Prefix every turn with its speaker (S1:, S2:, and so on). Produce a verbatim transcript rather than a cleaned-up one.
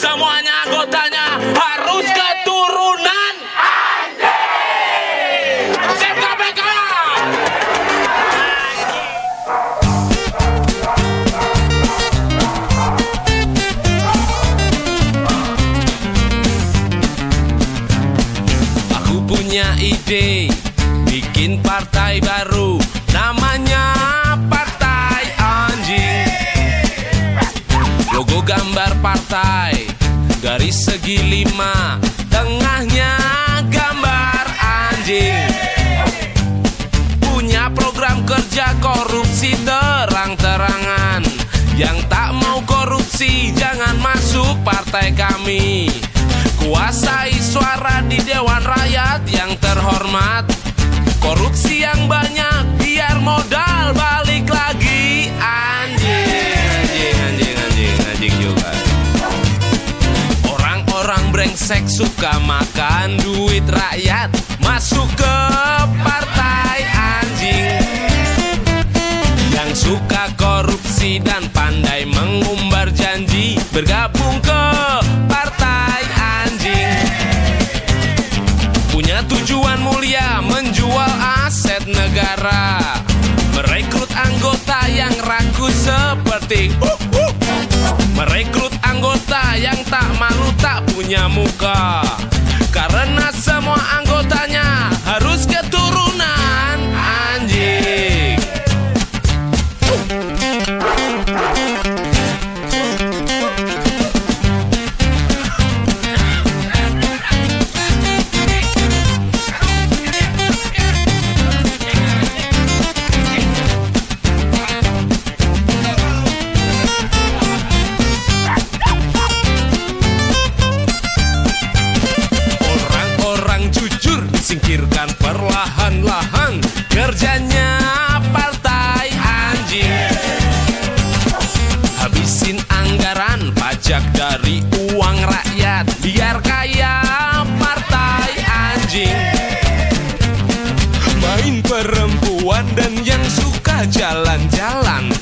S1: semuanya anggotanya harus keturunan anjing. Siap K P K. Aku punya ide bikin partai baru, namanya Partai Anjing. Logo gambar partai, garis segi lima, tengahnya gambar anjing. Punya program kerja korupsi terang-terangan. Yang tak mau korupsi jangan masuk partai kami. Kuasai suara di Dewan Rakyat yang terhormat. Korupsi yang banyak biar modal balik lagi. Anjing, anjing, anjing, anjing, anjing juga. Orang-orang brengsek suka makan duit rakyat, masuk ke partai anjing. Yang suka korupsi dan pandai mengumbar janji, bergabung ke partai anjing. Punya tujuan mulia menjual aset negara, merekrut anggota yang rakus seperti uh, uh. Merekrut anggota yang tak malu tak punya muka. Karena semua anggotanya harus keturunan anjing. Singkirkan perlahan-lahan, kerjanya partai anjing. Habisin anggaran pajak dari uang rakyat, biar kaya partai anjing. Main perempuan dan yang suka jalan-jalan,